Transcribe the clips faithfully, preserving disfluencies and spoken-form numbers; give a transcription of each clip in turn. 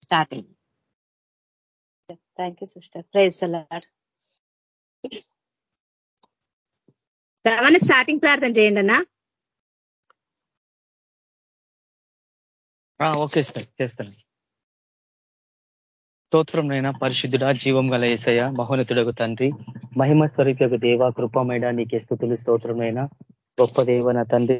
Start అయింది. Thank you sister. Praise the lord. రవాణా starting ప్రార్థన చేయండి అన్నా. ఓకే సార్, చేస్తాను. స్తోత్రం నైనా పరిశుద్ధుడా, జీవం గల యేసయ్య, మహోన్నతుడకు తండ్రి, మహిమ స్వరూపకు దేవ, కృపమేడ నీకే స్తుతులు. స్తోత్రమైన గొప్ప దేవ నా తండ్రి,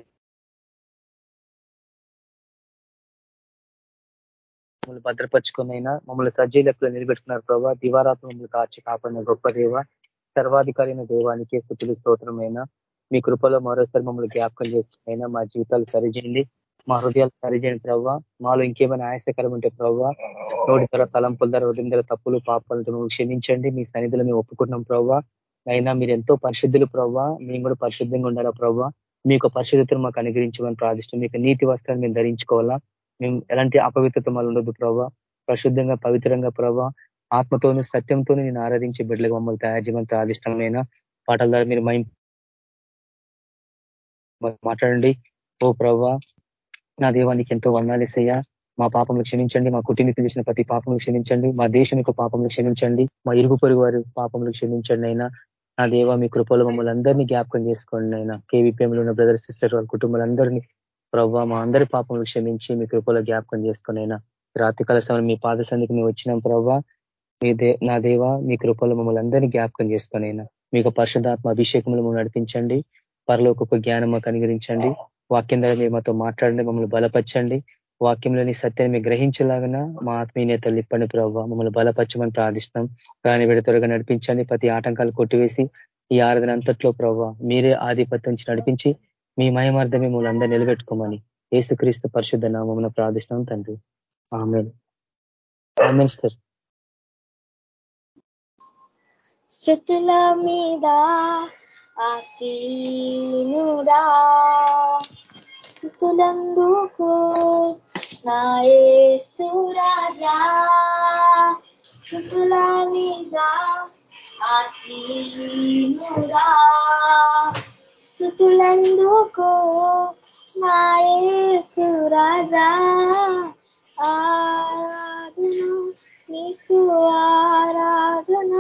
మమ్మల్ని భద్రపరుచుకునైనా మమ్మల్ని సజీలకులు నిలబెట్టుకున్నారు ప్రభావ. దివారాత్మ మమ్మల్ని కాచి కాపాడిన గొప్ప దేవ, సర్వాధికారైన దేవానికే స్తుతులు. స్తోత్రమైన మీ కృపలో మరోసారి మమ్మల్ని జ్ఞాపకం చేసుకునైనా మా జీవితాలు సరిచేయండి, మా హృదయాలు సరిచేయండి ప్రభావ. మాలో ఇంకేమైనా ఆయాసకరం ఉంటే ప్రభావ, నోటి ధర, తలంపుల ధర, హృదయం ధర, తప్పులు పాపాలతో క్షమించండి. మీ సన్నిధిలో మేము ఒప్పుకుంటున్నాం ప్రభావ. అయినా మీరు ఎంతో పరిశుద్ధులు ప్రభావ, మేము కూడా పరిశుద్ధంగా ఉండాలా ప్రభావ. మీ యొక్క పరిశుద్ధతను మాకు అనుగ్రహించమని ప్రార్థిస్తాం. మీకు నీతి వస్త్రాన్ని మేము ధరించుకోవాలా, మేము ఎలాంటి అపవిత్రత మాలు ఉండదు ప్రభావ. పరిశుద్ధంగా పవిత్రంగా ప్రభావ, ఆత్మతోనూ సత్యంతోనూ నేను ఆరాధించే బిడ్డలుగా మమ్మల్ని తయారు చేయమని ప్రార్థిష్టమైన పాటల ద్వారా మీరు మై మాట్లాడండి. ఓ ప్రభావ నా దేవానికి ఎంతో వందాలేసయ్యా. మా పాపంలో క్షమించండి, మా కుటుంబీకులు చేసిన ప్రతి పాపంలో క్షమించండి, మా దేశం యొక్క పాపంలో క్షమించండి, మా ఇరుగు పొరుగు వారి పాపంలో క్షమించండి. అయినా నా దేవ మీ కృపలో మమ్మల్ని అందరినీ జ్ఞాపకం చేసుకోండి. అయినా కేవీపీఎంలో ఉన్న బ్రదర్ సిస్టర్ వాళ్ళ కుటుంబాలందరినీ ప్రభావ మా అందరి పాపంలో క్షమించి మీ కృపలో జ్ఞాపకం చేసుకుని అయినా రాత్రికాల సమయం మీ పాద సన్నిధికి మేము వచ్చినాం ప్రభావ. మీ దే నా దేవ మీ కృపలో మమ్మల్ని అందరినీ జ్ఞాపకం చేసుకుని అయినా మీకు పరిశుద్ధాత్మ అభిషేకంలో మమ్మల్ని నడిపించండి, పరలోకపు జ్ఞానం మాకు అనుగ్రహించండి, వాక్యం ద్వారా మీరు మాతో మాట్లాడండి, మమ్మల్ని బలపరచండి, వాక్యంలోని సత్యాన్ని మీరు గ్రహించలాగన మా ఆత్మీయతలు ఇప్పండి ప్రభావ. మమ్మల్ని బలపరచమని ప్రార్థిస్తున్నాం. ప్రాణి విడ త్వరగా నడిపించండి, ప్రతి ఆటంకాలు కొట్టివేసి ఈ ఆరాధన అంతట్లో ప్రభావ మీరే ఆధిపత్యం నడిపించి మీ మహిమార్థం మిమ్మల్ని అందరూ నిలబెట్టుకోమని యేసుక్రీస్తు పరిశుద్ధ నామమున ప్రార్థిస్తున్నాం తండ్రి. ఆమేన్. ఆమేన్ సార్. స్తుతుల మీద ఆసీనుడా, స్తుతులందుకు నా యేసు రాజా, స్తుతుల మీద ఆసీనుడా, స్తుతులందుకు నా యేసు రాజా, ఆరాధన నీసు ఆరాధన,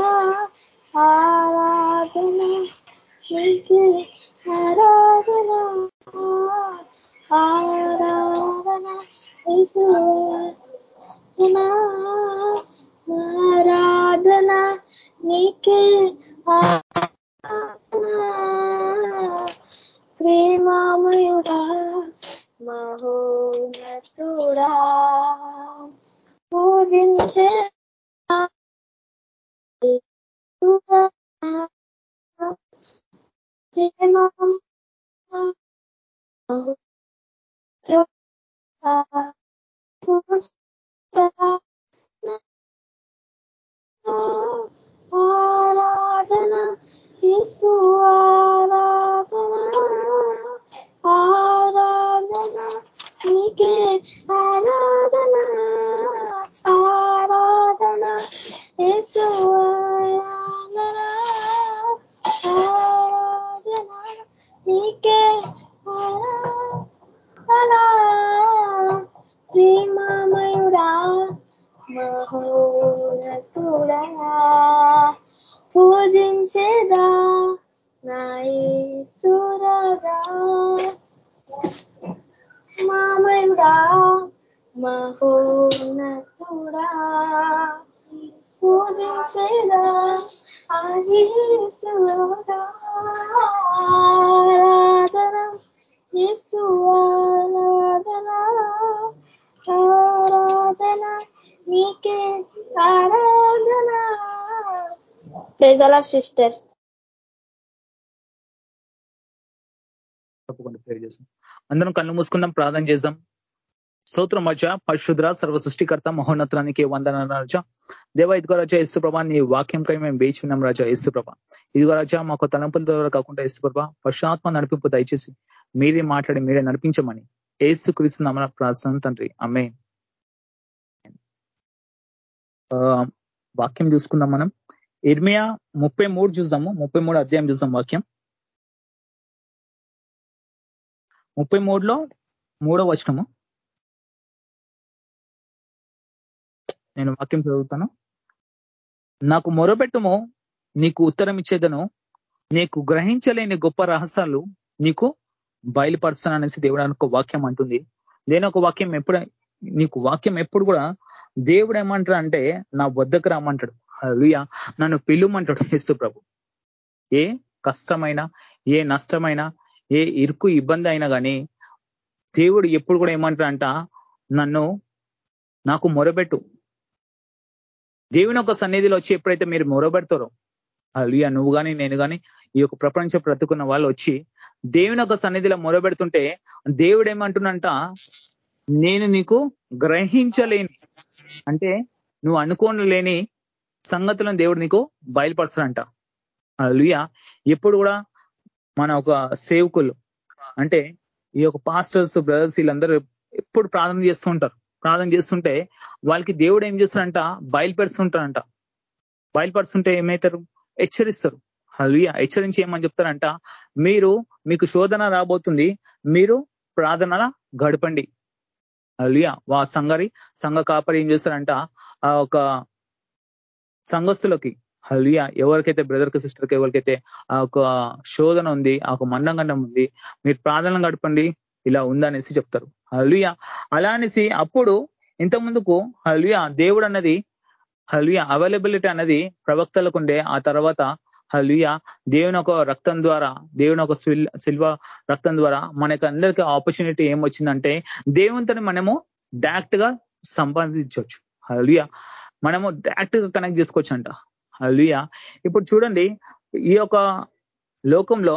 ఆరాధన నీకే ఆరాధన, ఆరాధన నీసు ఆరాధన నీకే ఆరాధన. ప్రేమామయుడా మహోన్నతుడా పూజించే ఆరాధన యేసు ఆరాధన, ఆరాధన నీకే ఆరాధన, ఆరాధన యేసు ఆరాధన, ఆరాధన నీకే ఆరాధన. ప్రేమమయుడా మహోన్నతుడా పూజించేదా నా యేసు రాజా, మామయుడా మహోన్నతుడా పూజించేదా ఆ యేసు రాజా, ఆరాధన యేసు ఆరాధన, ఆరాధన నీకే ఆరాధన. Praise the lord sister. తప్పకుండా ప్రేర్ చేస్తాం. అందరం కళ్ళు మూసుకుందాం, ప్రార్థన చేద్దాం. స్తోత్రం రాజా, పరిశుద్ర సర్వ సృష్టికర్త మహోన్నతానికి వందనాలు రాజా. దేవ ఇదిగో రాజా యేసు ప్రభా, నీ వాక్యంకై మేము వేచి ఉన్నాం రాజా. యేసు ప్రభా ఇదిగో రాజా, మాకు తలంపుల ద్వారా కాకుండా యేసు ప్రభా పరశురాత్మ నడిపింపు దయచేసి మీరే మాట్లాడి మీరే నడిపించమని యేసు క్రీస్తు నామమున ప్రార్థన తండ్రి, ఆమేన్. వాక్యం చూసుకుందాం మనం. ఇర్మియా ముప్పై మూడు చూద్దాము, ముప్పై మూడు అధ్యాయం చూద్దాం. వాక్యం ముప్పై మూడులో మూడో వచనము. నేను వాక్యం చదువుతాను. నాకు మొరపెట్టుము, నీకు ఉత్తరం ఇచ్చేదను, నీకు గ్రహించలేని గొప్ప రహస్యాలు నీకు బయలుపరుస్తాను అనేసి దేవుడు ఒక వాక్యం అంటుంది. దేని ఒక వాక్యం ఎప్పుడు నీకు వాక్యం ఎప్పుడు కూడా దేవుడు ఏమంటాడు అంటే నా వద్దకు రమ్మంటాడు. హల్లెలూయా. నన్ను పిలుమంటాడు యేసు ప్రభు. ఏ కష్టమైనా, ఏ నష్టమైనా, ఏ ఇరుకు ఇబ్బంది అయినా కానీ దేవుడు ఎప్పుడు కూడా ఏమంటాడంట, నన్ను నాకు మొరబెట్టు. దేవుని ఒక సన్నిధిలో వచ్చి ఎప్పుడైతే మీరు మొరబెడతారో, హల్లెలూయా, నువ్వు కానీ నేను కానీ ఈ యొక్క ప్రపంచం బ్రతుకున్న వాళ్ళు వచ్చి దేవుని ఒక సన్నిధిలో మొరబెడుతుంటే దేవుడు ఏమంటున్నంట, నేను నీకు గ్రహించలేని అంటే నువ్వు అనుకోని లేని సంగతులను దేవుడు నీకు బయలుపరుస్తాడంట. హల్లెలూయా. ఎప్పుడు కూడా మన ఒక సేవకులు అంటే ఈ యొక్క పాస్టర్స్ బ్రదర్స్ వీళ్ళందరూ ఎప్పుడు ప్రార్థన చేస్తూ ఉంటారు. ప్రార్థన చేస్తుంటే వాళ్ళకి దేవుడు ఏం చేస్తారంట, బయలుపరుస్తుంటారంట. బయలుపరుస్తుంటే ఏమవుతారు, హెచ్చరిస్తారు. హల్లెలూయా. హెచ్చరించి ఏమని చెప్తారంట, మీరు మీకు శోధన రాబోతుంది, మీరు ప్రార్థన గడపండి. హల్లెలూయా. వా సంగరి సంఘ కాపరి ఏం చేస్తారంట, ఆ ఒక సంఘస్థులకి, హల్లెలూయా, ఎవరికైతే బ్రదర్ కి సిస్టర్ కి ఎవరికైతే ఆ ఒక శోధన ఉంది, ఆ ఒక మండంగండం ఉంది, మీరు ప్రార్థన గడపండి, ఇలా ఉందనేసి చెప్తారు. హల్లెలూయా. అలా అనేసి అప్పుడు ఇంత ముందుకు హల్లెలూయా దేవుడు అన్నది హల్లెలూయా అవైలబిలిటీ అన్నది ప్రవక్తలకు ఉండే. ఆ తర్వాత హల్లెలూయా దేవుని ఒక రక్తం ద్వారా, దేవుని ఒక సిల్వ రక్తం ద్వారా మనకి అందరికీ ఆపర్చునిటీ ఏమొచ్చిందంటే దేవునితో మనము డైరెక్ట్ గా సంపాదించవచ్చు. హల్లెలూయా. మనము డైరెక్ట్ గా కనెక్ట్ చేసుకోవచ్చు అంట. హల్లెలూయా. ఇప్పుడు చూడండి, ఈ యొక్క లోకంలో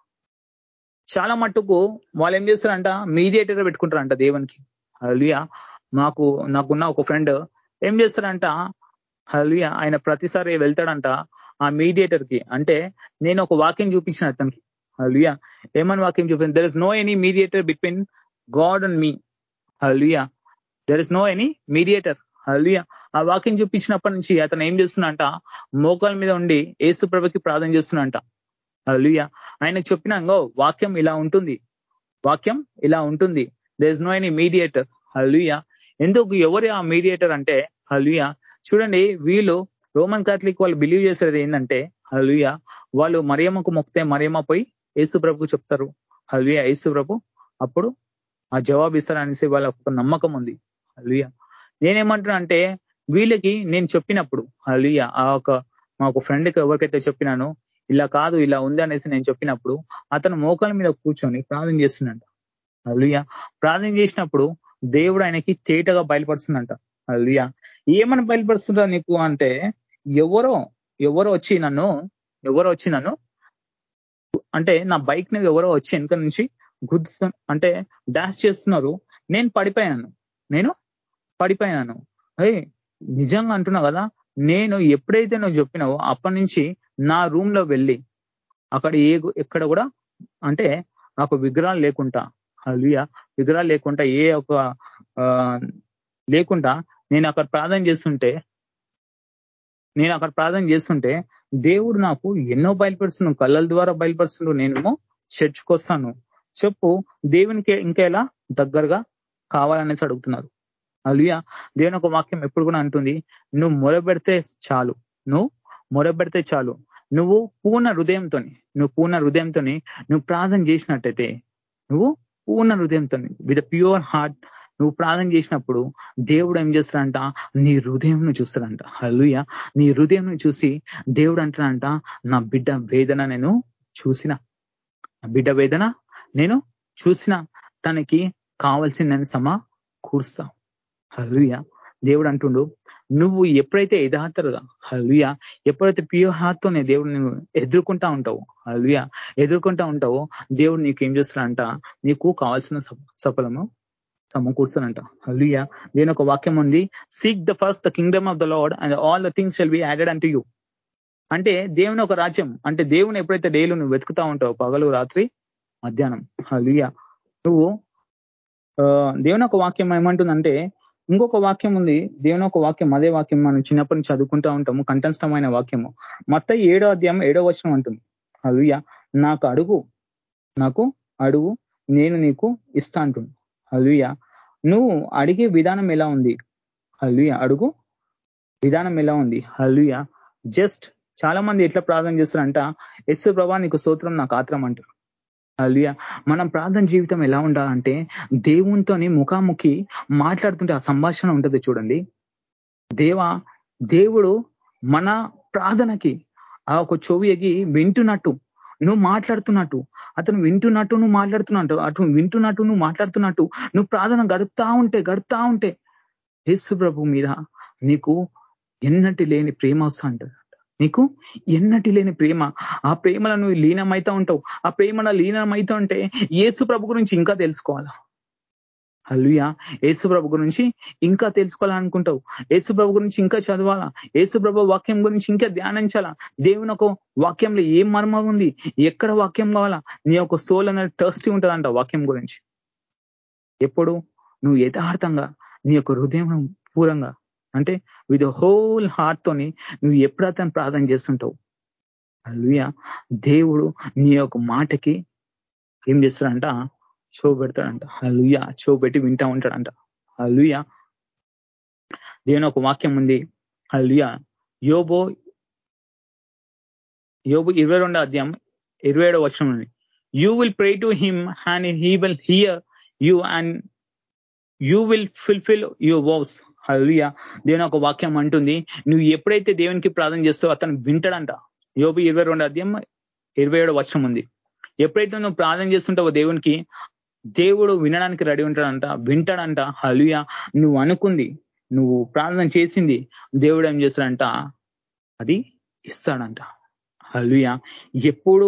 చాలా మట్టుకు వాళ్ళు ఏం చేస్తారంట, మీడియేటర్ పెట్టుకుంటారంట దేవునికి. హల్లెలూయా. మాకు నాకున్న ఒక ఫ్రెండ్ ఏం చేస్తారంట, హల్లెలూయా, ఆయన ప్రతిసారి వెళ్తాడంట ఆ మీడియేటర్ కి. అంటే నేను ఒక వాక్యం చూపించిన అతనికి. హల్లెలూయా. ఏమని వాక్యం చూపించాను, there is no any mediator between God and me. హల్లెలూయా. There is no any mediator. హల్లెలూయా. ఆ వాక్యం చూపించినప్పటి నుంచి అతను ఏం చేస్తున్నంట, మోకాల మీద ఉండి యేసు ప్రభుకి ప్రార్థన చేస్తున్నంట. హల్లెలూయా. ఆయనకు చెప్పినాంగో వాక్యం ఇలా ఉంటుంది, వాక్యం ఇలా ఉంటుంది, there is no any mediator. హల్లెలూయా. ఎందుకు, ఎవరు ఆ మీడియేటర్ అంటే, హల్లెలూయా, చూడండి, వీళ్ళు రోమన్ కాథలిక్ వాళ్ళు బిలీవ్ చేసేది ఏంటంటే, హల్లెలూయా, వాళ్ళు మరియమ్మకు మొక్కితే మరియమ్మ పోయి యేసు ప్రభుకు చెప్తారు. హల్లెలూయా. యేసు ప్రభు అప్పుడు ఆ జవాబు ఇస్తారనేసి వాళ్ళకు ఒక నమ్మకం ఉంది. హల్లెలూయా. నేనేమంటున్నా అంటే వీళ్ళకి నేను చెప్పినప్పుడు, హల్లెలూయా, ఆ ఒక మా ఒక ఫ్రెండ్కి ఎవరికైతే చెప్పినానో ఇలా కాదు ఇలా ఉంది అనేసి నేను చెప్పినప్పుడు అతను మోకాల మీద కూర్చొని ప్రార్థన చేస్తున్నాడు. హల్లెలూయా. ప్రార్థన చేసినప్పుడు దేవుడు ఆయనకి తేటగా బయలుపరుస్తుందంట. హల్లెలూయా. ఏమని బయలుపరుస్తుంటా నీకు అంటే, ఎవరో ఎవరో వచ్చి నన్ను ఎవరో వచ్చి నన్ను అంటే నా బైక్ మీద ఎవరో వచ్చి వెనక నుంచి గుద్దు అంటే డాష్ చేస్తున్నారు. నేను పడిపోయాను నేను పడిపోయాను అయ్యి నిజంగా అంటున్నా కదా, నేను ఎప్పుడైతే నువ్వు చెప్పినావో అప్పటి నుంచి నా రూమ్ లో వెళ్ళి అక్కడ ఏ ఎక్కడ కూడా అంటే నాకు విగ్రహాలు లేకుండా, హల్లెలూయా, విగ్రహాలు లేకుండా ఏ ఒక ఆ లేకుండా నేను అక్కడ ప్రార్థన చేస్తుంటే నేను అక్కడ ప్రార్థన చేస్తుంటే దేవుడు నాకు ఎన్నో బయలుపరుస్తున్నాను, కళ్ళల ద్వారా బయలుపరుస్తున్నాడు. నేనేమో చర్చ్కి వస్తాను, చెప్పు దేవునికి ఇంకా ఎలా దగ్గరగా కావాలనేసి అడుగుతున్నారు. హల్లెలూయా. దేవుని ఒక వాక్యం ఎప్పుడు కూడా అంటుంది, నువ్వు మొరబెడితే చాలు, నువ్వు మొరబెడితే చాలు, నువ్వు పూర్ణ హృదయంతో నువ్వు పూర్ణ హృదయంతో నువ్వు ప్రార్థన చేసినట్టయితే, నువ్వు పూర్ణ హృదయంతో విత్ ప్యూర్ హార్ట్ నువ్వు ప్రార్థన చేసినప్పుడు దేవుడు ఏం చేస్తాడంట, నీ హృదయంను చూస్తాడంట. హల్లెలూయా. నీ హృదయంను చూసి దేవుడు అంటాడంట, నా బిడ్డ వేదన నేను చూసిన, నా బిడ్డ వేదన నేను చూసిన, తనకి కావాల్సిందని సమకూరుస్తా. హల్లెలూయా. దేవుడు అంటుండు, నువ్వు ఎప్పుడైతే యథార్థంగా, హల్లెలూయా, ఎప్పుడైతే ప్యూర్ హార్ట్ తోనే దేవుడు నువ్వు ఎదుర్కొంటా ఉంటావు, హల్లెలూయా, ఎదుర్కొంటా ఉంటావో దేవుడు నీకు ఏం చేస్తాడంట, నీకు కావాల్సిన సఫలము సమకూర్చానంట. హల్లెలూయా. దేని ఒక వాక్యం ఉంది, seek the first the kingdom of the lord and all the things shall be added unto you. అంటే దేవుని ఒక రాజ్యం అంటే దేవుని ఎప్పుడైతే డైలీ నువ్వు వెతుకుతా ఉంటావు, పగలు రాత్రి మధ్యాహ్నం, హల్లెలూయా, నువ్వు ఆ దేవుని ఒక వాక్యం ఏమంటుందంటే, ఇంకొక వాక్యం ఉంది, దేవుని ఒక వాక్యం, అదే వాక్యం మనం చిన్నప్పటి నుంచి చదువుకుంటా ఉంటాము, కంఠస్థమైన వాక్యము. మత్తయి ఏడో అధ్యాయం ఏడో వచనం అంటుంది, హల్లెలూయా, నాకు అడుగు నాకు అడుగు నేను నీకు ఇస్తా అంటుంది. హల్లెలూయా. నువ్వు అడిగే విధానం ఎలా ఉంది, హల్లెలూయా, అడుగు విధానం ఎలా ఉంది. హల్లెలూయా. జస్ట్ చాలా మంది ఎట్లా ప్రార్థన చేస్తారంట, యేసు ప్రభా నీకు స్తోత్రం నాకు ఆత్రం అంటారు. హల్లెలూయా. మనం ప్రార్థన జీవితం ఎలా ఉండాలంటే దేవునితోని ముఖాముఖి మాట్లాడుతుంటే ఆ సంభాషణ ఉంటది చూడండి. దేవా దేవుడు మన ప్రార్థనకి ఆ ఒక చెవి ఎగి వింటున్నట్టు, నువ్వు మాట్లాడుతున్నట్టు, అతను వింటున్నట్టు నువ్వు మాట్లాడుతున్నట్టు, అటు వింటున్నట్టు నువ్వు మాట్లాడుతున్నట్టు నువ్వు ప్రార్థన గడుపుతా ఉంటే గడుపుతా ఉంటే యేసు ప్రభు మీద నీకు ఎన్నటి లేని ప్రేమ వస్తా అంటది. నీకు ఎన్నటి లేని ప్రేమ, ఆ ప్రేమలో నువ్వు లీనమైతా ఉంటావు. ఆ ప్రేమలో లీనమైతా ఉంటే యేసు ప్రభు గురించి ఇంకా తెలుసుకోవాలా. హల్లెలూయా. యేసు ప్రభు గురించి ఇంకా తెలుసుకోవాలనుకుంటావు. యేసు ప్రభు గురించి ఇంకా చదవాలా. యేసు ప్రభు వాక్యం గురించి ఇంకా ధ్యానించాలా. దేవుని ఒక వాక్యంలో ఏం మర్మం ఉంది, ఎక్కడ వాక్యం కావాలా, నీ యొక్క సోల్ అనేది టర్స్టీ ఉంటుందంట వాక్యం గురించి. ఎప్పుడు నువ్వు యథార్థంగా నీ యొక్క హృదయం పూరంగా అంటే విత్ హోల్ హార్ట్ తోని నువ్వు ఎప్పుడైతే ప్రార్థన చేస్తుంటావు, హల్లెలూయా, దేవుడు నీ యొక్క మాటకి ఏం చేస్తాడంట, షో పెడతాడంట. హల్లెలూయా. షో పెట్టి వింటా ఉంటాడంట. హల్లెలూయా. దేవుని ఒక వాక్యం ఉంది. హల్లెలూయా. యోబు యోబు ఇరవై రెండో అధ్యాయం ఇరవై ఏడో వచనం ఉంది. You will pray to him and he will hear you and you will fulfil your vows. హల్లెలూయా. దేవుని ఒక వాక్యం అంటుంది, నువ్వు ఎప్పుడైతే దేవునికి ప్రార్థన చేస్తావో అతను వింటాడంట. యోబు ఇరవై రెండో అధ్యాయం ఇరవై ఏడో వచనం ఉంది. ఎప్పుడైతే నువ్వు ప్రార్థన చేస్తుంటావో దేవునికి, దేవుడు వినడానికి రెడీ ఉంటాడంట, వింటాడంట. హల్లెలూయా. నువ్వు అనుకుంది, నువ్వు ప్రార్థన చేసింది దేవుడు ఏం చేస్తాడంట, అది ఇస్తాడంట. హల్లెలూయా. ఎప్పుడు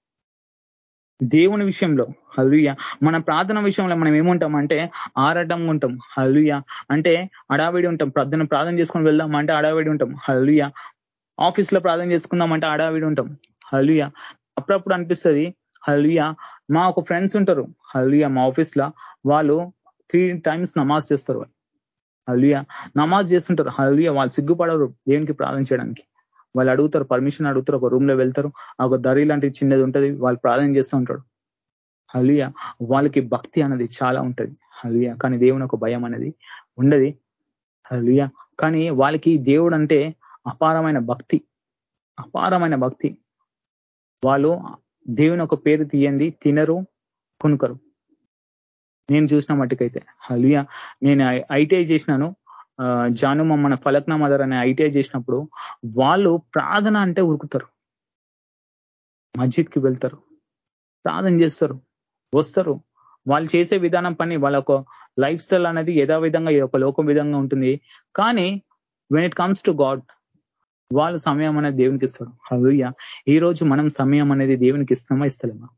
దేవుని విషయంలో, హల్లెలూయా, మన ప్రార్థన విషయంలో మనం ఏముంటామంటే ఆరాటంగా ఉంటాం. హల్లెలూయా. అంటే అడావిడి ఉంటాం. ప్రార్థన ప్రార్థన చేసుకొని వెళ్దాం అంటే అడావిడి ఉంటాం. హల్లెలూయా. ఆఫీస్ లో ప్రార్థన చేసుకుందాం అంటే అడావిడి ఉంటాం. హల్లెలూయా. అప్పుడప్పుడు అనిపిస్తుంది, హల్లెలూయా, మా ఒక ఫ్రెండ్స్ ఉంటారు, హల్లెలూయా, మా ఆఫీస్ లో వాళ్ళు త్రీ టైమ్స్ నమాజ్ చేస్తారు. హల్లెలూయా. నమాజ్ చేస్తుంటారు. హల్లెలూయా. వాళ్ళు సిగ్గుపడరు దేవునికి ప్రార్థన చేయడానికి. వాళ్ళు అడుగుతారు, పర్మిషన్ అడుగుతారు, ఒక రూమ్ లో వెళ్తారు, ఒక దరి లాంటిది చిన్నది ఉంటది, వాళ్ళు ప్రార్థన చేస్తూ ఉంటారు. హల్లెలూయా. వాళ్ళకి భక్తి అనేది చాలా ఉంటది. హల్లెలూయా. కానీ దేవుని ఒక భయం అనేది ఉండదు. హల్లెలూయా. కానీ వాళ్ళకి దేవుడు అంటే అపారమైన భక్తి, అపారమైన భక్తి. వాళ్ళు దేవుని ఒక పేరు తీయండి తినరు, కొనుకరు. నేను చూసిన మట్టుకైతే. హల్లెలూయా. నేను ఐటీఐ చేసినాను, జాను మన ఫలక్నా మదర్ అనే ఐటీఐ చేసినప్పుడు వాళ్ళు ప్రార్థన అంటే ఉరుకుతారు, మస్జిద్కి వెళ్తారు, ప్రార్థన చేస్తారు, వస్తారు. వాళ్ళు చేసే విధానం పని వాళ్ళ ఒక లైఫ్ స్టైల్ అనేది యథావిధంగా ఒక లోకం విధంగా ఉంటుంది. కానీ when it comes to God, వాళ్ళ సమయం అనేది దేవునికి ఇస్తారు. హల్లెలూయా. ఈ రోజు మనం సమయం అనేది దేవునికి ఇస్తామా ఇస్తలేమా?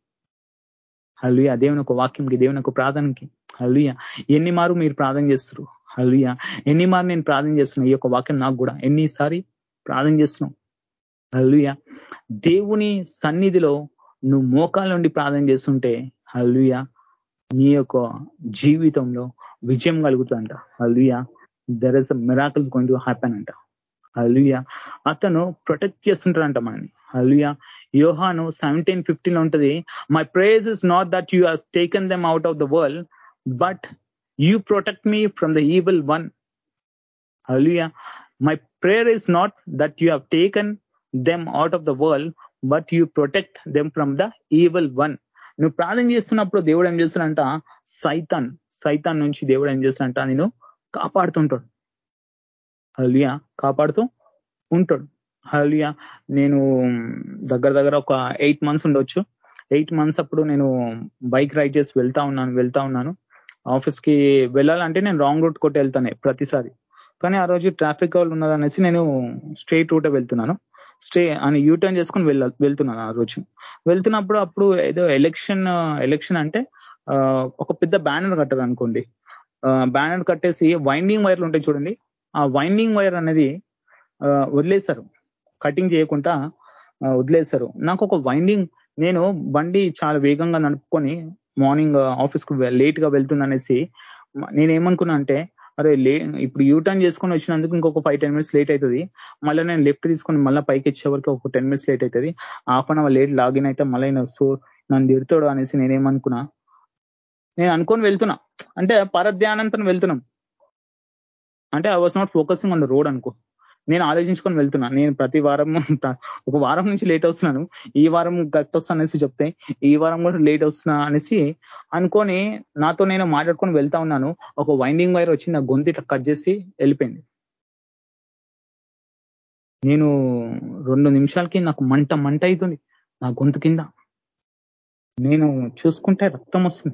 హల్లెలూయా. దేవుని ఒక వాక్యంకి, దేవుని ఒక ప్రార్థనకి. హల్లెలూయా. ఎన్ని మారు మీరు ప్రార్థన చేస్తారు? హల్లెలూయా. ఎన్ని మారు నేను ప్రార్థన చేస్తున్నా, ఈ యొక్క వాక్యం నాకు కూడా ఎన్నిసారి ప్రార్థన చేస్తున్నావు? హల్లెలూయా. దేవుని సన్నిధిలో నువ్వు మోకాల నుండి ప్రార్థన చేస్తుంటే, హల్లెలూయా, నీ యొక్క జీవితంలో విజయం కలుగుతుందంట. హల్లెలూయా. There is a miracles going to happen అంట. హల్లెలూయా. అతను ప్రొటెక్ట్ చేస్తుంటాడంట మనని. హల్లెలూయా. యోహాను సెవెంటీన్ ఫిఫ్టీన్ లో ఉంటది, my prayers is not that you have taken them out of the world but you protect me from the evil one. హల్లెలూయా. My prayer is not that you have taken them out of the world but you protect them from the evil one. నువ్వు ప్రార్థన చేస్తున్నప్పుడు దేవుడు ఏం చేస్తాడంట, సైతాన్ సైతాన్ నుంచి దేవుడు ఏం చేస్తాడంట, నేను కాపాడుతుంటాడు. హల్లెలూయా. కాపాడుతూ ఉంటాడు. హల్లెలూయా. నేను దగ్గర దగ్గర ఒక ఎయిట్ మంత్స్ ఉండొచ్చు. ఎయిట్ మంత్స్ అప్పుడు నేను బైక్ రైడ్ చేసి వెళ్తా ఉన్నాను వెళ్తా ఉన్నాను ఆఫీస్ కి వెళ్ళాలంటే నేను రాంగ్ రూట్ కొట్టి వెళ్తాను ప్రతిసారి. కానీ ఆ రోజు ట్రాఫిక్ వాళ్ళు ఉన్నదనేసి నేను స్ట్రైట్ రూటే వెళ్తున్నాను. స్టే అని యూటర్న్ చేసుకుని వెళ్ళ వెళ్తున్నాను ఆ రోజు. వెళ్తున్నప్పుడు అప్పుడు ఏదో ఎలక్షన్ ఎలక్షన్ అంటే ఒక పెద్ద బ్యానర్ కట్టారు అనుకోండి. బ్యానర్ కట్టేసి వైండింగ్ వైర్లు ఉంటాయి చూడండి, ఆ వైండింగ్ వైర్ అనేది వదిలేశారు, కటింగ్ చేయకుండా వదిలేశారు. నాకు ఒక వైండింగ్, నేను బండి చాలా వేగంగా నడుపుకొని మార్నింగ్ ఆఫీస్ కు లేట్ గా వెళ్తుందనేసి నేనేమనుకున్నా అంటే, అరే లే ఇప్పుడు యూటర్న్ చేసుకొని వచ్చినందుకు ఇంకొక ఫైవ్ టెన్ మినిట్స్ లేట్ అవుతుంది, మళ్ళీ నేను లెఫ్ట్ తీసుకొని మళ్ళీ పైకి వచ్చే వరకు ఒక టెన్ మినిట్స్ లేట్ అవుతుంది, half an hour late login అయితే మళ్ళీ సో నన్ను తిడతాడు అనేసి నేనేమనుకున్నా, నేను అనుకొని వెళ్తున్నా, అంటే పరధ్యానంతో వెళ్తున్నాం, అంటే I was not focusing on the road అనుకో. నేను ఆలోచించుకొని వెళ్తున్నా. నేను ప్రతి వారం ఒక వారం నుంచి లేట్ వస్తున్నాను, ఈ వారం కరెక్ట్ వస్తా అనేసి చెప్తే ఈ వారం కూడా లేట్ వస్తున్నా అనేసి అనుకొని నాతో నేను మాట్లాడుకొని వెళ్తా ఉన్నాను. ఒక వైండింగ్ వైర్ వచ్చి నా గొంతు ఇట్లా కట్ చేసి వెళ్ళిపోయింది. నేను రెండు నిమిషాలకి నాకు మంట మంట అవుతుంది నా గొంతు కింద. నేను చూసుకుంటే రక్తం వస్తుంది.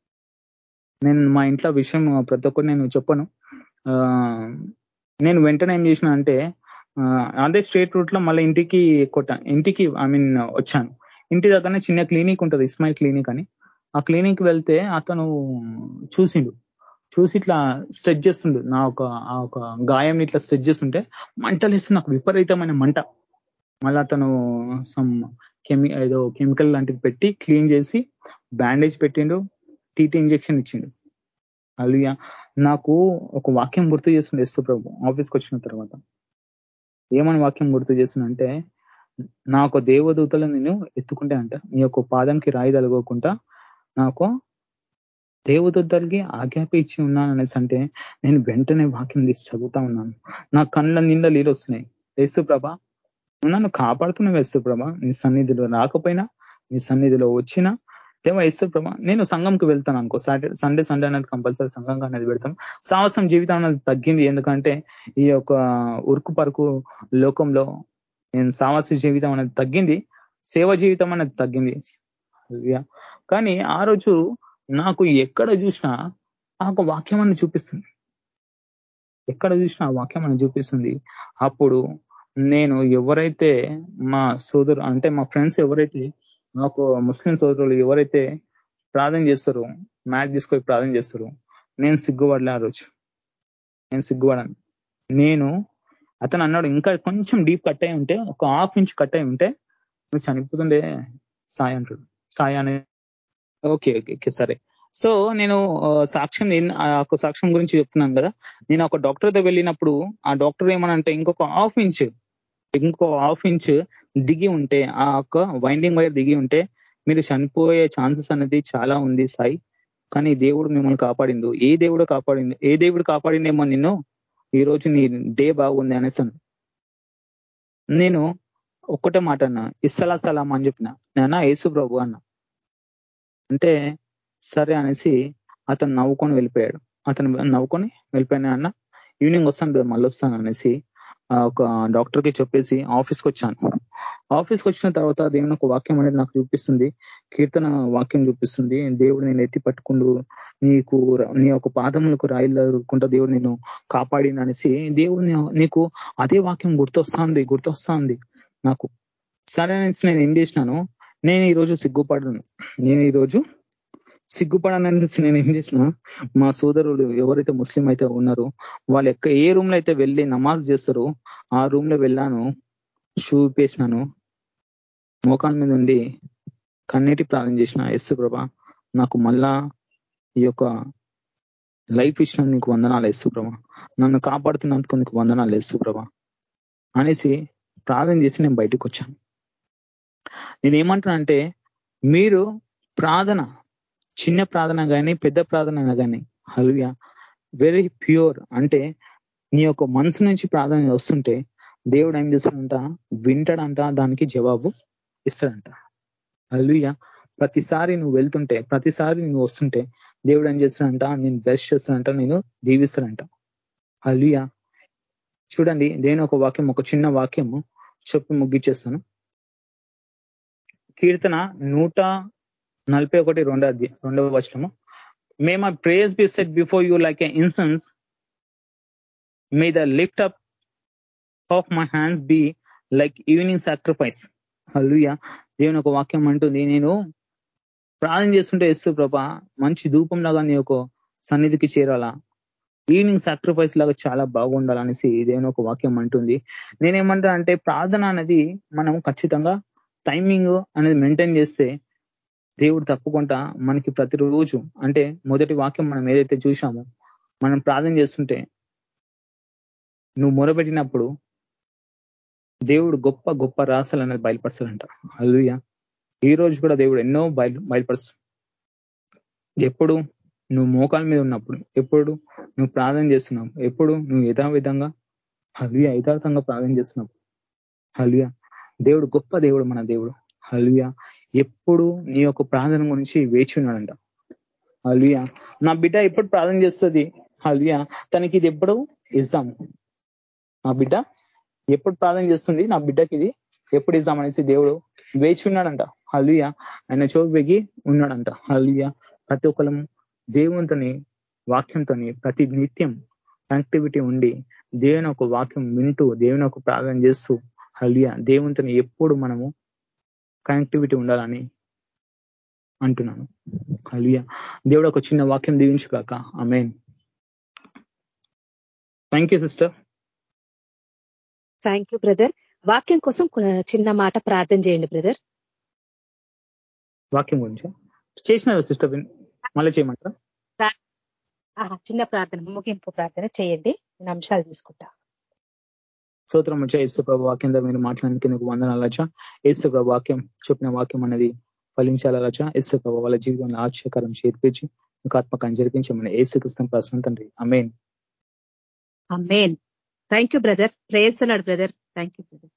నేను మా ఇంట్లో విషయం ప్రతి ఒక్కరు నేను చెప్పను. ఆ నేను వెంటనే ఏం చేసిన అంటే అదే స్ట్రేట్ రూట్ లో మళ్ళీ ఇంటికి కొట్ట ఇంటికి ఐ మీన్ వచ్చాను. ఇంటి దగ్గరనే చిన్న క్లినిక్ ఉంటుంది, ఇస్మాయిల్ క్లినిక్ అని. ఆ క్లినిక్ వెళ్తే అతను చూసిండు, చూసి ఇట్లా స్ట్రెచ్ చేస్తుండు. నా ఒక ఆ ఒక గాయం ఇట్లా స్ట్రెచ్ చేస్తుంటే మంటలు వేస్తుంది నాకు, విపరీతమైన మంట. మళ్ళీ అతను సమ్ కెమి ఏదో కెమికల్ లాంటిది పెట్టి క్లీన్ చేసి బ్యాండేజ్ పెట్టిండు, టీటీ ఇంజెక్షన్ ఇచ్చిండు. అలియా నాకు ఒక వాక్యం గుర్తు చేస్తుండే యేసు ప్రభు ఆఫీస్కి వచ్చిన తర్వాత. ఏమని వాక్యం గుర్తు చేస్తుందంటే, నా ఒక దేవదూతలు నేను ఎత్తుకుంటే అంట నీ యొక్క పాదంకి రాయి తలగకుండా నాకు దేవదూతలకి ఆజ్ఞాపి ఇచ్చి ఉన్నాను అనేసి అంటే నేను వెంటనే వాక్యం తీసి చదువుతా ఉన్నాను. నా కళ్ళ నిండా నీళ్ళు వస్తున్నాయి. యేసు ప్రభా నువ్వు నన్ను కాపాడుతున్నావు యేసు ప్రభా, నీ సన్నిధిలో రాకపోయినా నీ సన్నిధిలో వచ్చినా దేవా యేసు ప్రభా. నేను సంఘంకి వెళ్తాను అనుకో, సాటర్డే సండే సండే అనేది కంపల్సరీ సంఘంగా అనేది పెడతాం. సాహసం జీవితం అనేది తగ్గింది, ఎందుకంటే ఈ యొక్క ఉరుకు పరుకు లోకంలో నేను సాహస జీవితం అనేది తగ్గింది, సేవ జీవితం అనేది తగ్గింది. కానీ ఆ రోజు నాకు ఎక్కడ చూసినా ఆ ఒక వాక్యం అని చూపిస్తుంది, ఎక్కడ చూసినా ఆ వాక్యం అని చూపిస్తుంది. అప్పుడు నేను ఎవరైతే మా సోదరు అంటే మా ఫ్రెండ్స్ ఎవరైతే నాకు ముస్లిం సోదరులు ఎవరైతే ప్రార్థన చేస్తారో, మ్యాచ్ తీసుకొని ప్రార్థన చేస్తారో, నేను సిగ్గుపడలే ఆ రోజు. నేను సిగ్గుపడాను. నేను అతను అన్నాడు ఇంకా కొంచెం డీప్ కట్ అయి ఉంటే, ఒక హాఫ్ ఇంచ్ కట్ అయి ఉంటే నువ్వు చనిపోతుండే సాయి అంటాడు. సాయి అనే ఓకే ఓకే సరే. సో నేను సాక్ష్యం ఆ ఒక సాక్ష్యం గురించి చెప్తున్నాను కదా. నేను ఒక డాక్టర్ దగ్గర వెళ్ళినప్పుడు ఆ డాక్టర్ ఏమనంటే ఇంకొక హాఫ్ ఇంచ్ ఇంకో హాఫ్ ఇంచ్ దిగి ఉంటే, ఆ యొక్క వైండింగ్ వైర్ దిగి ఉంటే మీరు చనిపోయే ఛాన్సెస్ అనేది చాలా ఉంది సాయి, కానీ దేవుడు మిమ్మల్ని కాపాడిండు. ఏ దేవుడు కాపాడిండు ఏ దేవుడు కాపాడిండేమో నిన్ను, ఈ రోజు నీ డే బాగుంది అనేసాను. నేను ఒక్కటే మాట అన్నా, ఇస్సలా సలాం అని చెప్పిన, నేనా యేసు ప్రభు అన్న అంటే సరే అనేసి అతను నవ్వుకొని వెళ్ళిపోయాడు. అతను నవ్వుకొని వెళ్ళిపోయినా అన్న ఈవినింగ్ వస్తాను మళ్ళీ వస్తాను అనేసి ఒక డాక్టర్ కి చెప్పేసి ఆఫీస్కి వచ్చాను. ఆఫీస్కి వచ్చిన తర్వాత దేవుని ఒక వాక్యం అనేది నాకు చూపిస్తుంది, కీర్తన వాక్యం చూపిస్తుంది. దేవుడు నేను ఎత్తి పట్టుకుండు నీకు నీ యొక్క పాదములకు రాయికుంటా దేవుడు నేను కాపాడింది అనేసి దేవుడు నీకు అదే వాక్యం గుర్తొస్తుంది గుర్తొస్తుంది నాకు. సరే అనేసి నేను ఏం చేసినాను, నేను ఈరోజు సిగ్గుపడను నేను ఈరోజు సిగ్గుపడననేసి నేను ఏం చేసిన, మా సోదరులు ఎవరైతే ముస్లిం అయితే ఉన్నారో వాళ్ళు ఎక్క ఏ రూమ్ లో అయితే వెళ్ళి నమాజ్ చేస్తారో ఆ రూమ్ లో వెళ్ళాను, షూ వేసినాను, మోకాల మీద ఉండి కన్నీటి ప్రార్థన చేసిన. యేసు ప్రభా నాకు మళ్ళా ఈ యొక్క లైఫ్ ఇచ్చిన నీకు వందనాలు యేసు ప్రభా, నన్ను కాపాడుతున్నందుకు నీకు వందనాలు యేసు ప్రభా అనేసి ప్రార్థన చేసి నేను బయటకు వచ్చాను. నేనేమంటున్నా అంటే, మీరు ప్రార్థన చిన్న ప్రార్థన కానీ పెద్ద ప్రార్థన కానీ హల్లెలూయా వెరీ ప్యూర్ అంటే నీ యొక్క మనసు నుంచి ప్రార్థన వస్తుంటే దేవుడు ఏం చేస్తాడంట, వింటాడంట, దానికి జవాబు ఇస్తాడంట. హల్లెలూయా. ప్రతిసారి నువ్వు వెళ్తుంటే ప్రతిసారి నువ్వు వస్తుంటే దేవుడు ఏం చేస్తాడంట, నేను బ్లెస్ చేస్తాడంట, నేను దీవిస్తాడంట. హల్లెలూయా. చూడండి దేవుని ఒక వాక్యం, ఒక చిన్న వాక్యము చెప్పి ముగిచ్చేస్తాను. కీర్తన నూట నలభై ఒకటి రెండో అధ్యాయం రెండవ వచనము. May my prayers be set before you like a incense, may the lift up of my hands be like evening sacrifice. హల్లెలూయా. దేవుని ఒక వాక్యం అంటుంది, నేను ప్రార్థన చేస్తుంటే యేసు ప్రభా మంచి ధూపం లాగా నీ యొక్క సన్నిధికి చేరాలా, ఈవినింగ్ సాక్రిఫైస్ లాగా చాలా బాగుండాలనేసి దేవుని ఒక వాక్యం అంటుంది. నేనేమంటా అంటే ప్రార్థన అనేది మనం ఖచ్చితంగా టైమింగ్ అనేది మెయింటైన్ చేస్తే దేవుడు తప్పకుండా మనకి ప్రతిరోజు అంటే మొదటి వాక్యం మనం ఏదైతే చూసామో, మనం ప్రార్థన చేస్తుంటే నువ్వు మొరబెట్టినప్పుడు దేవుడు గొప్ప గొప్ప రహస్యాలు అనేది బయలుపరచాలంట. హల్లెలూయా. ఈ రోజు కూడా దేవుడు ఎన్నో బయలు బయలుపరుస్తాడు. ఎప్పుడు నువ్వు మోకాల మీద ఉన్నప్పుడు, ఎప్పుడు నువ్వు ప్రార్థన చేస్తున్నావు, ఎప్పుడు నువ్వు యథావిధంగా హల్లుయా యథార్థంగా ప్రార్థన చేస్తున్నాం. హల్లుయా దేవుడు గొప్ప దేవుడు, మన దేవుడు. హల్లుయా ఎప్పుడు నీ యొక్క ప్రార్థన గురించి వేచి ఉన్నాడంట. హల్లుయా నా బిడ్డ ఎప్పుడు ప్రార్థన చేస్తుంది, హల్లుయా తనకి ఇది ఎప్పుడు ఇస్తాము. నా బిడ్డ ఎప్పుడు ప్రార్థన చేస్తుంది, నా బిడ్డకి ఇది ఎప్పుడు ఇస్తామనేసి దేవుడు వేచి ఉన్నాడంట. హల్లుయా ఆయన చోపెగి ఉన్నాడంట. హల్లుయా ప్రతి ఒక్కరం దేవునితోని వాక్యంతోని ప్రతి నిత్యం కనెక్టివిటీ ఉండి దేవుని ఒక వాక్యం వింటూ దేవుని ఒక ప్రార్థన చేస్తూ హల్లుయా దేవునితోని ఎప్పుడు మనము కనెక్టివిటీ ఉండాలని అంటున్నాను. హల్లుయా దేవుడు ఒక చిన్న వాక్యం దీవించుగాక. ఆమేన్. Thank you sister. Thank you brother. వాక్యం కోసం చిన్న మాట ప్రార్థన చేయండి బ్రదర్. వాక్యం గురించి చేసిన సిస్టర్ మళ్ళీ చేయమంటారా? చిన్న ప్రార్థన, ముగింపు ప్రార్థన చేయండి, నేను అంశాలు తీసుకుంటా. స్తోత్రం వచ్చా యేసు ప్రభు వాక్యం మీరు మాట్లాడడానికి నీకు వందనాలచ్చా. యేసు ప్రభు వాక్యం చెప్పిన వాక్యం అనేది ఫలించాలచ్చా. యేసు ప్రభు వాళ్ళ జీవితంలో ఆశ్చర్యకరం చేర్పించి నీకు ఆత్మకాన్ని జరిపించమని యేసు క్రీస్తు ప్రసన్న తండ్రి. ఆమేన్. ఆమేన్. Thank you brother. ప్రేయర్ అన్నాడు బ్రదర్. Thank you brother.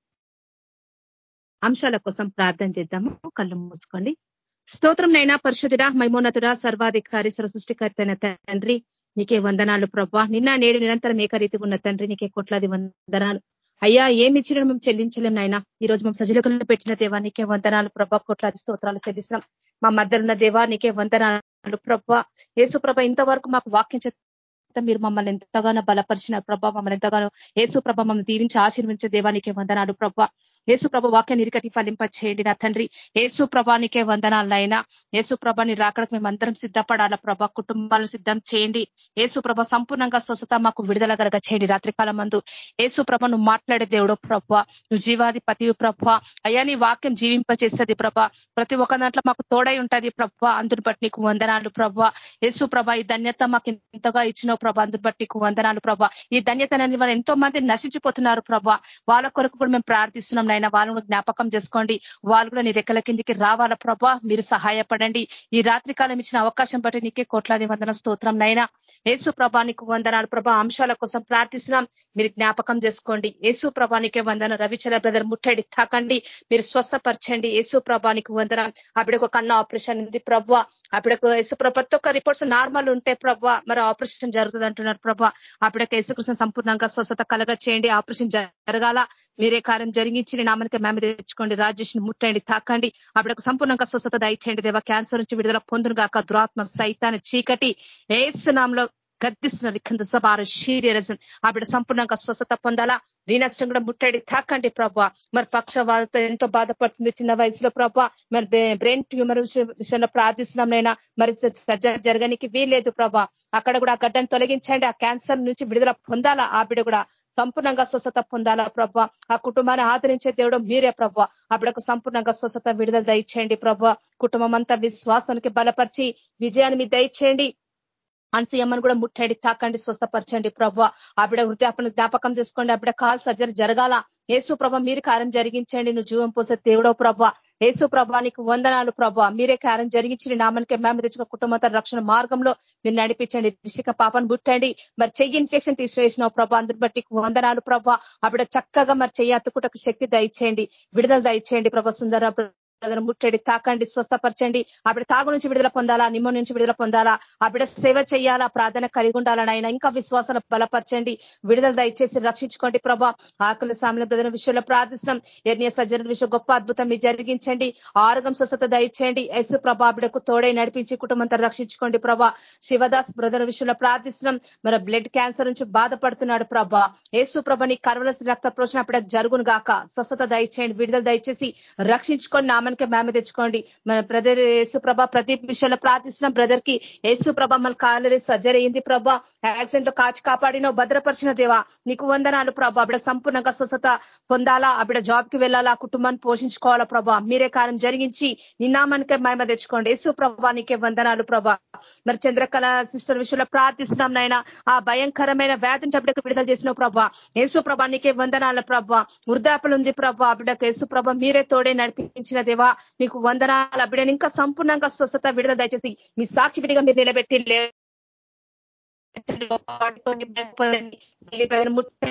అంశాల కోసం ప్రార్థన చేద్దాము. కళ్ళు మూసుకోండి. స్తోత్రం నైనా పరిశుద్ధుడా, మహిమోన్నతుడా, సర్వాధికారి, సర్వసృష్టికర్త అయిన తండ్రి నీకే వందనాలు ప్రభా. నిన్న నేడు నిరంతరం ఏకరీతిగా ఉన్న తండ్రి నీకే కోట్లాది వందనాలు అయ్యా. ఏమి ఇచ్చినా మేము చెల్లించలేం నాయన. ఈ రోజు మేము సజీలకులను పెట్టిన దేవా నీకే వందనాలు ప్రభా. కోట్లాది స్తోత్రాలు చెల్లిస్తున్నాం. మా మధ్యలో దేవా నీకే వందనాలు ప్రభా. యేసు ప్రభ ఇంతవరకు మాకు వాక్యం మీరు మమ్మల్ని ఎంతగానో బలపరిచిన ప్రభా, మమ్మల్ని ఎంతగానో యేసు ప్రభ మమ్మల్ని దీవించి ఆశీర్వించే దేవానికే వందనాలు ప్రభా. యేసు ప్రభ వాక్యాన్ని ఇరికటి ఫలింప చేయండి నా తండ్రి. యేసు ప్రభానికే వందనాలైనా. యేసు ప్రభాని రాకడానికి మేము అందరం సిద్ధపడాలా ప్రభా. కుటుంబాలను సిద్ధం చేయండి. యేసు ప్రభ సంపూర్ణంగా స్వస్థత మాకు విడుదల కలగ చేయండి. రాత్రికాలం మందు యేసు ప్రభ నువ్వు మాట్లాడే దేవుడు ప్రభా, నువ్వు జీవాధిపతి ప్రభా. అయ్యా నీ వాక్యం జీవింప చేస్తుంది ప్రభా. ప్రతి ఒక్క దాంట్లో మాకు తోడై ఉంటది ప్రభా. అందుని బట్టి నీకు వందనాలు ప్రభా. యేసు ప్రభ ఈ ధన్యత మాకు ఎంతగా ఇచ్చినావు ప్రభా. అందుని బట్టి నీకు వందనాలు ప్రభా. ఈ ధన్యతని వాళ్ళు ఎంతో మంది నశించిపోతున్నారు ప్రభా. వాళ్ళ కొరకు కూడా మేము ప్రార్థిస్తున్నాం నాయన. వాళ్ళను జ్ఞాపకం చేసుకోండి. వాళ్ళు కూడా నీ రెక్కల కిందికి రావాలా ప్రభా. మీరు సహాయపడండి. ఈ రాత్రి కాలం ఇచ్చిన అవకాశం బట్టి నీకే కోట్లాది వందన స్తోత్రం నైనా. యేసు ప్రభా నీకు వందనాలు ప్రభా. అంశాల కోసం ప్రార్థిస్తున్నాం. మీరు జ్ఞాపకం చేసుకోండి. యేసు ప్రభానికే వందన. రవిచల బ్రదర్ ముట్టడి తాకండి, మీరు స్వస్థపరచండి. యేసు ప్రభానికి వందన. అప్పుడొక కన్ను ఆపరేషన్ ఉంది ప్రభా. అప్పుడకు యేసు ప్రభ ప్రతి ఒక్క రిపోర్ట్స్ నార్మల్ ఉంటే ప్రభా, మరి ఆపరేషన్ జరుగుతుంది అంటున్నారు ప్రభా. అప్పుడొక యేసుకృష్ణ సంపూర్ణంగా స్వస్థత కలగ చేయండి. ఆపరేషన్ జరగాల మీరే కార్యం జరిగించి నామనికి మేమ తెచ్చుకోండి. రాజేష్ని ముట్టండి, తాకండి. అప్పుడొక సంపూర్ణంగా స్వస్థత దయచేయండి దేవా. క్యాన్సర్ నుంచి విడుదల పొందును గాక. దురాత్మ సైతాన్ని చీకటి యేసు నామములో గద్దిస్తున్నారు. కింద సభార శీర్యరసం ఆవిడ సంపూర్ణంగా స్వస్థత పొందాలా. రీనష్టం కూడా ముట్టడి తాకండి ప్రభా. మరి పక్షవాత ఎంతో బాధపడుతుంది చిన్న వయసులో ప్రభా. మరి బ్రెయిన్ ట్యూమర్ విషయంలో ప్రార్థిస్తున్నాం నైనా. మరి సర్జరీ జరగనికి వీల్లేదు ప్రభా. అక్కడ కూడా ఆ గడ్డను తొలగించండి. ఆ క్యాన్సర్ నుంచి విడుదల పొందాలా. ఆవిడ కూడా సంపూర్ణంగా స్వస్థత పొందాలా ప్రభా. ఆ కుటుంబాన్ని ఆదరించే దేవుడు మీరే ప్రభా. అప్పుడకు సంపూర్ణంగా స్వస్థత విడుదల దయచేయండి ప్రభా. కుటుంబం అంతా విశ్వాసానికి బలపరిచి విజయాన్ని మీ దయచేయండి. అన్సూయమ్మను కూడా ముట్టండి, తాకండి, స్వస్థపరచండి ప్రభా. ఆవిడ వృద్ధాపను జ్ఞాపకం చేసుకోండి. ఆవిడ కాల్ సర్జరీ జరగాల. యేసు ప్రభ మీరు కార్యం జరిగించండి. నువ్వు జీవం పోసే దేవుడో ప్రభా. యేసు ప్రభా నీకు వందనాలు ప్రభా. మీరే కార్యం జరిగించి నామనికే మేము తెచ్చుకున్న కుటుంబంతో రక్షణ మార్గంలో మీరు నడిపించండి. దిశక పాపను ముట్టండి. మరి చెయ్యి ఇన్ఫెక్షన్ తీసివేసినావు ప్రభా. అందుని బట్టి వందనాలు ప్రభా. ఆవిడ చక్కగా మరి చెయ్యి అత్తుకుటకు శక్తి దయచేయండి, విడుదల దయచేయండి ప్రభా. సుందర ముట్టడి తాకండి, స్వస్థపరచండి. ఆవిడ తాగు నుంచి విడుదల పొందాలా, నిమ్మ నుంచి విడుదల పొందాలా. ఆవిడ సేవ చేయాలా, ప్రార్థన కలిగి ఉండాలని ఆయన ఇంకా విశ్వాసాలు బలపరచండి, విడుదల దయచేసి రక్షించుకోండి ప్రభా. ఆకలి సామెల బ్రదర్ విషయంలో ప్రార్థిస్తున్నాం. ఎర్నియ సర్జరీ విషయం గొప్ప అద్భుతం మీరు జరిగించండి. ఆరోగ్యం స్వస్థత దయచేయండి. యేసు ప్రభా ఆవిడకు తోడై నడిపించి కుటుంబంతో రక్షించుకోండి ప్రభా. శివదాస్ బ్రదర్ విషయంలో ప్రార్థిస్తున్నాం. మరి బ్లడ్ క్యాన్సర్ నుంచి బాధపడుతున్నాడు ప్రభా. యేసు ప్రభ నీ కర్వలసిన రక్త ప్రోషణ అప్పుడ జరుగును గాక. స్వస్థత దయచేయండి, విడుదల దయచేసి రక్షించుకోండి. నామనికే మేమ తెచ్చుకోండి. మన బ్రదర్ యేసు ప్రభ ప్రదీప్ విషయంలో ప్రార్థిస్తున్నాం. బ్రదర్ కి యేసు ప్రభ మన కాలరీ సర్జరీ అయింది ప్రభా. యాక్సిడెంట్ లో కాచి కాపాడినో భద్రపరిచిన దేవా నీకు వందనాలు ప్రభా. ఆవిడ సంపూర్ణంగా స్వస్థత పొందాలా. ఆవిడ జాబ్ కి వెళ్ళాలా, కుటుంబాన్ని పోషించుకోవాలా ప్రభా. మీరే కార్యం జరిగించి నిన్నామనికే మేమ తెచ్చుకోండి. యేసు ప్రభా నీకే వందనాలు ప్రభా. మరి చంద్రకళ సిస్టర్ విషయంలో ప్రార్థిస్తున్నాం నాయన. ఆ భయంకరమైన వ్యాధిని బిడ్డకు విడుదల చేసిన ప్రభా. యేసు ప్రభా నీకే వందనాల ప్రభా. వృద్ధాపలు ఉంది ప్రభా. బిడ్డకు యేసు ప్రభ మీరే తోడే నడిపించిన దేవా నీకు వందనాల. బిడ్డను ఇంకా సంపూర్ణంగా స్వస్థత విడుదల దయచేసి మీ సాక్షి విడిగా మీరు నిలబెట్టి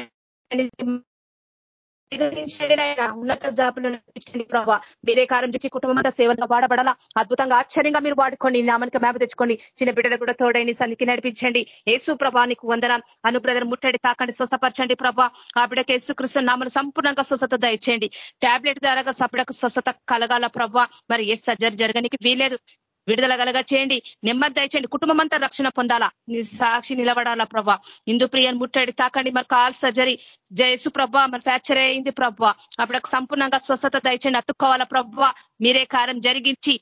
ఉన్నత జాబులు నడిపించండి ప్రభావ. మీరే కారం చేసి కుటుంబం అంతా సేవగా వాడబడాలా. అద్భుతంగా ఆశ్చర్యంగా మీరు వాడుకోండి. నామానికి మేప తెచ్చుకోండి. చిన్న బిడ్డలు కూడా తోడైన సన్నికి నడిపించండి. యేసు ప్రభా నీకు వందన. అను బ్రదర్ ముట్టడి తాకండి, స్వస్థపరచండి ప్రభా. ఆ బిడ్డకి యేసు క్రీస్తు నామను సంపూర్ణంగా స్వస్థత దయచేయండి. టాబ్లెట్ ద్వారా సపడకు స్వస్థత కలగాల ప్రభా. మరి ఏ సర్జరీ జరగనికి వీలేదు. విడుదల కలగా చేయండి. నెమ్మది దయచేయండి. కుటుంబం అంతా రక్షణ పొందాలా. నీ సాక్షి నిలబడాలా ప్రభా. ఇందు ప్రియన్ ముట్టడి తాకండి. మరి కాల్ సర్జరీ జయసు ప్రభా మరి ఫ్రాక్చర్ అయింది ప్రభా. అప్పుడు సంపూర్ణంగా స్వస్థత దయచేయండి. అతుక్కోవాలా ప్రభా. మీరే కార్యం జరిగించి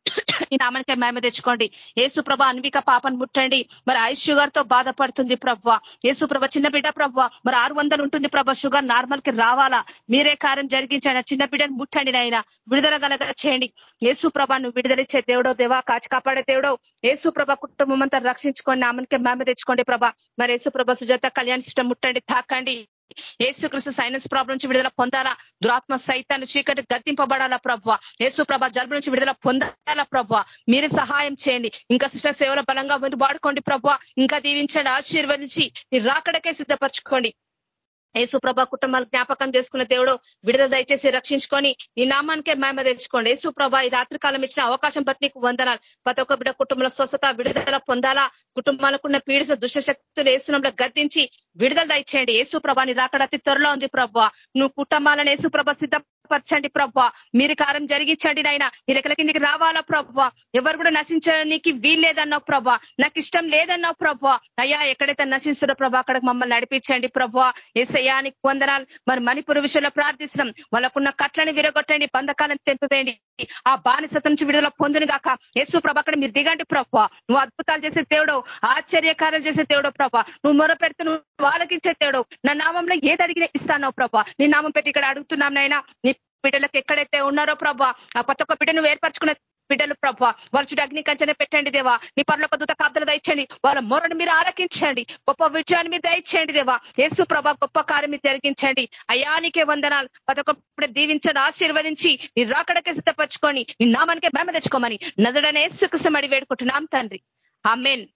ఈ నామానికి మేమ తెచ్చుకోండి. యేసు ప్రభ అన్విక పాపను ముట్టండి. మరి ఐ షుగర్ తో బాధపడుతుంది ప్రభా. యేసు ప్రభ చిన్న బిడ్డ ప్రభా. మరి ఆరు వందలు ఉంటుంది ప్రభా. షుగర్ నార్మల్ కి రావాలా. మీరే కార్యం జరిగించండి. చిన్న బిడ్డను ముట్టండి నాయన. విడుదల కలగ చేయండి. యేసు ప్రభ నువ్వు విడుదలిచ్చే దేవుడో, దేవా కాచి కాపాడే దేవుడో. యేసు ప్రభ కుటుంబం అంతా రక్షించుకొని నామానికి మేమ తెచ్చుకోండి ప్రభా. మరి యేసు ప్రభ సుజాత కళ్యాణ్ సిస్టమ్ ముట్టండి, తాకండి. యేసు క్రీస్తు సైనస్ ప్రాబ్లం నుంచి విడుదల పొందాలా. దురాత్మ సైతాన్ని చీకటి గద్దింపబడాలా ప్రభా. యేసు ప్రభ జలుబు నుంచి విడుదల పొందాలా ప్రభా. మీరు సహాయం చేయండి. ఇంకా సిస్టర్ సేవల బలంగా మీరు వాడుకోండి ప్రభా. ఇంకా దీవించండి, ఆశీర్వదించి మీరు రాకడకే సిద్ధపరచుకోండి. యేసు ప్రభ కుటుంబాలు జ్ఞాపకం చేసుకున్న దేవుడు విడుదల దయచేసి రక్షించుకొని ఈ నామానికే మేమ తెచ్చుకోండి. యేసు ప్రభ ఈ రాత్రి కాలం ఇచ్చిన అవకాశం బట్టి నీకు వందనాలు. ప్రతి ఒక్క బిడ్డ కుటుంబంలో స్వస్థత విడుదల పొందాలా. కుటుంబాలకున్న పీడిత దుష్ట శక్తులు యేసునంలో గద్దించి విడుదల దయచేయండి. యేసు ప్రభ నీ రాకడ అతి త్వరలో ఉంది ప్రభా. నువ్వు కుటుంబాలను యేసు ప్రభ సిద్ధపరచండి ప్రభా. మీరు కార్యం జరిగించండి నాయన. మీరు ఎక్కడి కిందికి రావాలా ప్రభా. ఎవరు కూడా నశించడానికి వీల్లేదన్నావు ప్రభా. నాకు ఇష్టం లేదన్నావు ప్రభా. అయ్యా ఎక్కడైతే నశిస్తున్న ప్రభా అక్కడికి మమ్మల్ని నడిపించండి ప్రభా. ఏసయ్యానికి వందనాలు. మరి మణిపూర్ విషయంలో ప్రార్థిస్తున్నాం. వాళ్ళకున్న కట్లని విరగొట్టండి, బంధకాలను తెంపివేయండి. ఆ బానిసత నుంచి విడుదల పొందును గాక. యేసు ప్రభ అక్కడ మీరు దిగండి ప్రభా. నువ్వు అద్భుతాలు చేసే దేవుడు, ఆశ్చర్యకార్యాలు చేసే దేవుడు ప్రభా. నువ్వు మొర పెడితే నువ్వు ఆలకించే దేవుడు. నా నామంలో ఏది అడిగినా ఇస్తానో ప్రభా. నీ నామం పెట్టి ఇక్కడ అడుగుతున్నాం నాయన. నీ బిడ్డలకు ఎక్కడైతే ఉన్నారో ప్రభా, ఆ కొత్త ఒక్క బిడ్డను ఏర్పరచుకున్న బిడ్డలు ప్రభా, వాళ్ళ చుట్టూ అగ్ని కంచెనే పెట్టండి దేవా. నీ పరలోక దూత కాపుదలు దయచేయండి. వాళ్ళ మొరను మీరు ఆలకించండి. గొప్ప విజయాన్ని మీరు దయచేయండి దేవా. యేసు ప్రభా గొప్ప కార్యం మీరు జరిగించండి. అయానికే వందనాలు. ప్రతి ఒక్కప్పుడు దీవించండి, ఆశీర్వదించి నీ రాకడకే సిద్ధపరచుకొని నీ నామానికే మేమ తెచ్చుకోమని నజరుడైన యేసుక్రీస్తు అడిగి వేడుకుంటున్నాం తండ్రి. ఆమేన్.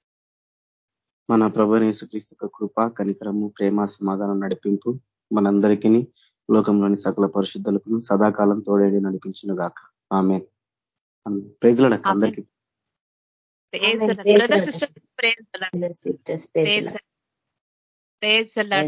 మన ప్రభువైన యేసుక్రీస్తు యొక్క కృప, కనికరము, ప్రేమ, సమాధానం, నడిపింపు మనందరికీ లోకంలోని సకల పరిశుద్ధులకు సదాకాలం తోడేడి నడిపించును గాక. ఆమేన్. ప్రైజ్ లార్డ్ అందరికీ. Praise the lord.